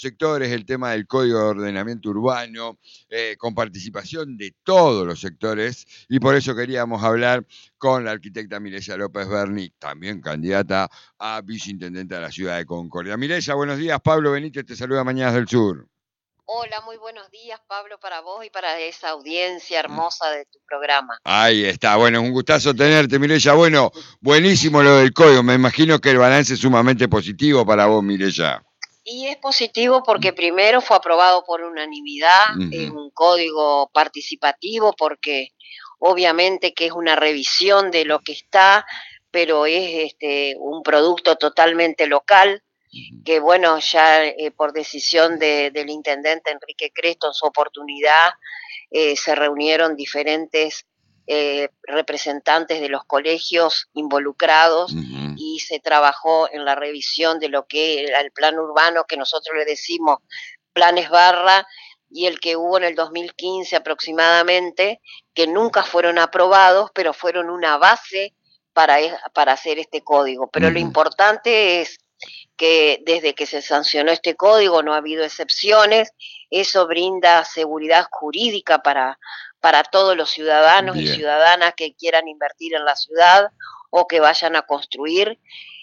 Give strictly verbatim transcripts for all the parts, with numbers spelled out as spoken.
sectores, el tema del Código de Ordenamiento Urbano, eh, con participación de todos los sectores, y por eso queríamos hablar con la arquitecta Mireya López Berni, también candidata a viceintendente de la ciudad de Concordia. Mireya, buenos días. Pablo Benítez te saluda Mañanas del Sur. Hola, muy buenos días, Pablo, para vos y para esa audiencia hermosa de tu programa. Ahí está, bueno, es un gustazo tenerte, Mireya. Bueno, buenísimo lo del código, me imagino que el balance es sumamente positivo para vos, Mireya. Y es positivo porque primero fue aprobado por unanimidad, Uh-huh. es un código participativo porque obviamente que es una revisión de lo que está, pero es este un producto totalmente local, que bueno, ya eh, por decisión de, del intendente Enrique Cresto en su oportunidad, eh, se reunieron diferentes eh, representantes de los colegios involucrados uh-huh. y se trabajó en la revisión de lo que era el plan urbano, que nosotros le decimos planes barra, y el que hubo en el dos mil quince aproximadamente, que nunca fueron aprobados, pero fueron una base para, para hacer este código. Pero uh-huh. lo importante es que desde que se sancionó este código no ha habido excepciones, eso brinda seguridad jurídica para, para todos los ciudadanos Bien. y ciudadanas que quieran invertir en la ciudad o que vayan a construir,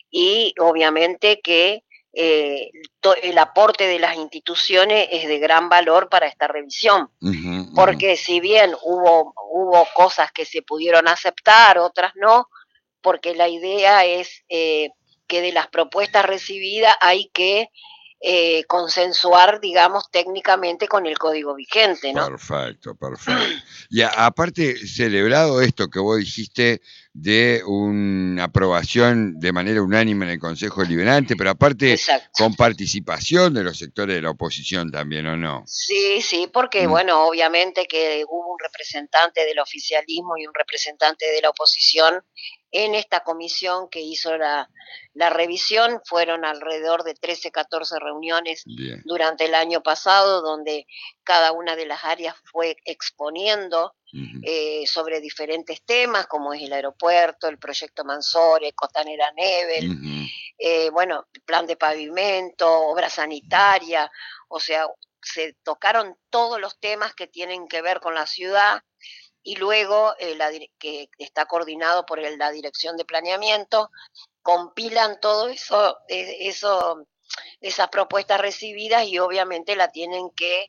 y obviamente que eh, to, el aporte de las instituciones es de gran valor para esta revisión, uh-huh, porque uh-huh. si bien hubo, hubo cosas que se pudieron aceptar, otras no, porque la idea es eh, que de las propuestas recibidas hay que eh, consensuar, digamos, técnicamente con el código vigente, ¿no? Perfecto, perfecto. Y a, aparte, celebrado esto que vos dijiste de una aprobación de manera unánime en el Consejo Deliberante, pero aparte Exacto. con participación de los sectores de la oposición también, ¿o no? Sí, sí, porque mm. bueno, obviamente que hubo un representante del oficialismo y un representante de la oposición en esta comisión que hizo la, la revisión. Fueron alrededor de trece, catorce reuniones Bien. durante el año pasado, donde cada una de las áreas fue exponiendo uh-huh. eh, sobre diferentes temas, como es el aeropuerto, el proyecto Mansore, Costanera Nebel, uh-huh. eh, bueno, plan de pavimento, obra sanitaria, o sea, se tocaron todos los temas que tienen que ver con la ciudad. Y luego, eh, la, que está coordinado por el, la Dirección de Planeamiento, compilan todo eso, eh, eso, esas propuestas recibidas y obviamente la tienen que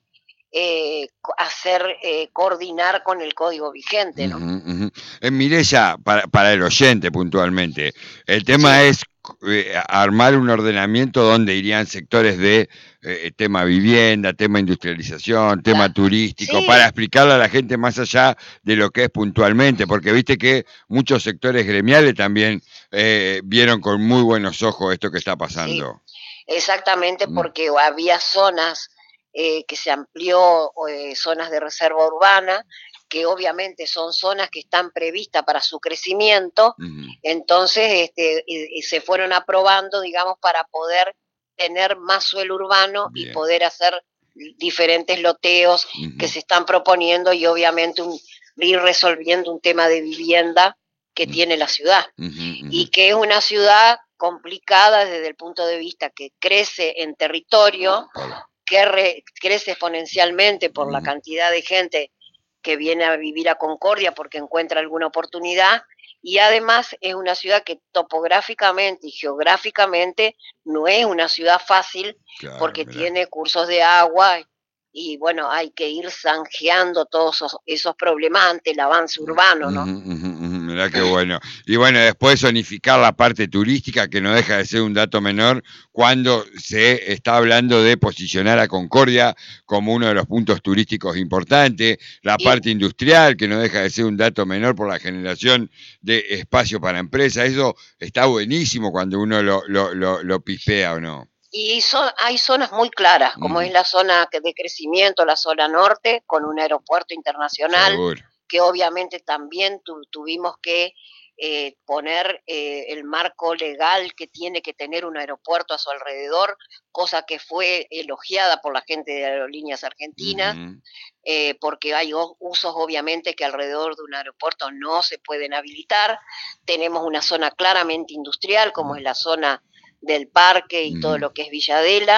eh, hacer, eh, coordinar con el código vigente, ¿no? Uh-huh, uh-huh. Eh, Mireya, para, para el oyente puntualmente, el tema sí. es eh, armar un ordenamiento donde irían sectores de eh, tema vivienda, tema industrialización, tema claro. turístico, sí. para explicarle a la gente más allá de lo que es puntualmente, porque viste que muchos sectores gremiales también eh, vieron con muy buenos ojos esto que está pasando. Sí. Exactamente, porque mm. había zonas eh, que se amplió, eh, zonas de reserva urbana, que obviamente son zonas que están previstas para su crecimiento, uh-huh. entonces este, y, y se fueron aprobando, digamos, para poder tener más suelo urbano Bien. y poder hacer diferentes loteos uh-huh. que se están proponiendo y obviamente un, ir resolviendo un tema de vivienda que uh-huh. tiene la ciudad, uh-huh, uh-huh. y que es una ciudad complicada desde el punto de vista que crece en territorio, que re, crece exponencialmente por uh-huh. la cantidad de gente que viene a vivir a Concordia porque encuentra alguna oportunidad, y además es una ciudad que topográficamente y geográficamente no es una ciudad fácil, claro, porque mira. tiene cursos de agua y bueno, hay que ir zanjeando todos esos, esos problemas ante el avance urbano, ¿no? Uh-huh, uh-huh, uh-huh. Mirá qué bueno. Y bueno, después zonificar la parte turística, que no deja de ser un dato menor cuando se está hablando de posicionar a Concordia como uno de los puntos turísticos importantes, la y, parte industrial, que no deja de ser un dato menor por la generación de espacio para empresas. Eso está buenísimo cuando uno lo, lo, lo, lo pispea, ¿o no? Y son, hay zonas muy claras, como mm. es la zona de crecimiento, la zona norte, con un aeropuerto internacional, Seguro. que obviamente también tu, tuvimos que eh, poner eh, el marco legal que tiene que tener un aeropuerto a su alrededor, cosa que fue elogiada por la gente de Aerolíneas Argentinas, mm-hmm. eh, porque hay usos obviamente que alrededor de un aeropuerto no se pueden habilitar. Tenemos una zona claramente industrial, como mm. es la zona del parque y mm. todo lo que es Villadela.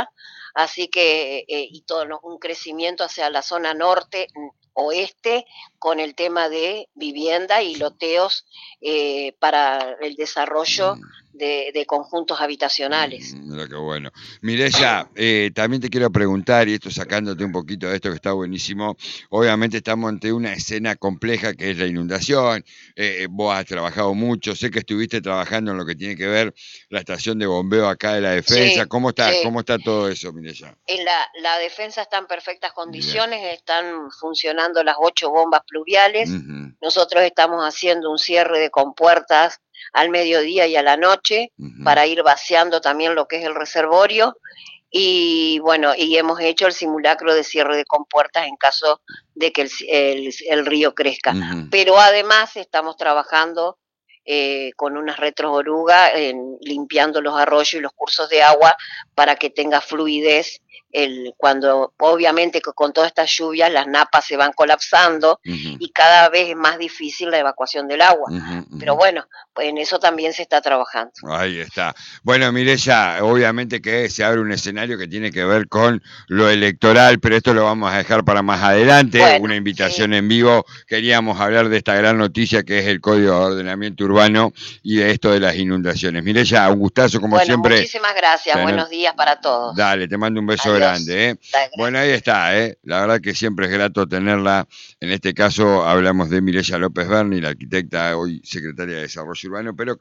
así que, eh, y todo ¿no? un crecimiento hacia la zona norte, oeste, con el tema de vivienda y loteos eh, para el desarrollo Mm. de, de conjuntos habitacionales. Mm, Mira qué bueno. Mireya, eh, también te quiero preguntar, y esto sacándote un poquito de esto que está buenísimo, obviamente estamos ante una escena compleja que es la inundación, eh, vos has trabajado mucho, sé que estuviste trabajando en lo que tiene que ver la estación de bombeo acá de la defensa, Sí, ¿cómo está, sí. cómo está todo eso, Mireya? En la, la defensa está en perfectas Bien. condiciones, están funcionando las ocho bombas pluviales. Ujú, Nosotros estamos haciendo un cierre de compuertas al mediodía y a la noche ujú, para ir vaciando también lo que es el reservorio. Y bueno, y hemos hecho el simulacro de cierre de compuertas en caso de que el, el, el río crezca. ujú. Pero además estamos trabajando eh, con unas retroorugas en, limpiando los arroyos y los cursos de agua para que tenga fluidez el, cuando obviamente con todas estas lluvias las napas se van colapsando Uh-huh. y cada vez es más difícil la evacuación del agua. Uh-huh, uh-huh. Pero bueno, pues en eso también se está trabajando. Ahí está. Bueno, Mireya, obviamente que se abre un escenario que tiene que ver con lo electoral, pero esto lo vamos a dejar para más adelante. Bueno, una invitación sí. en vivo. Queríamos hablar de esta gran noticia que es el Código de Ordenamiento Urbano y de esto de las inundaciones. Mireya, un gustazo como bueno, siempre. Muchísimas gracias. Tener... Buenos días para todos. Dale, te mando un beso Adiós. grande. ¿eh? Bueno, ahí está. ¿eh? La verdad que siempre es grato tenerla. En este caso hablamos de Mireya López Berni, la arquitecta, hoy secretaria de Desarrollo Urbano, pero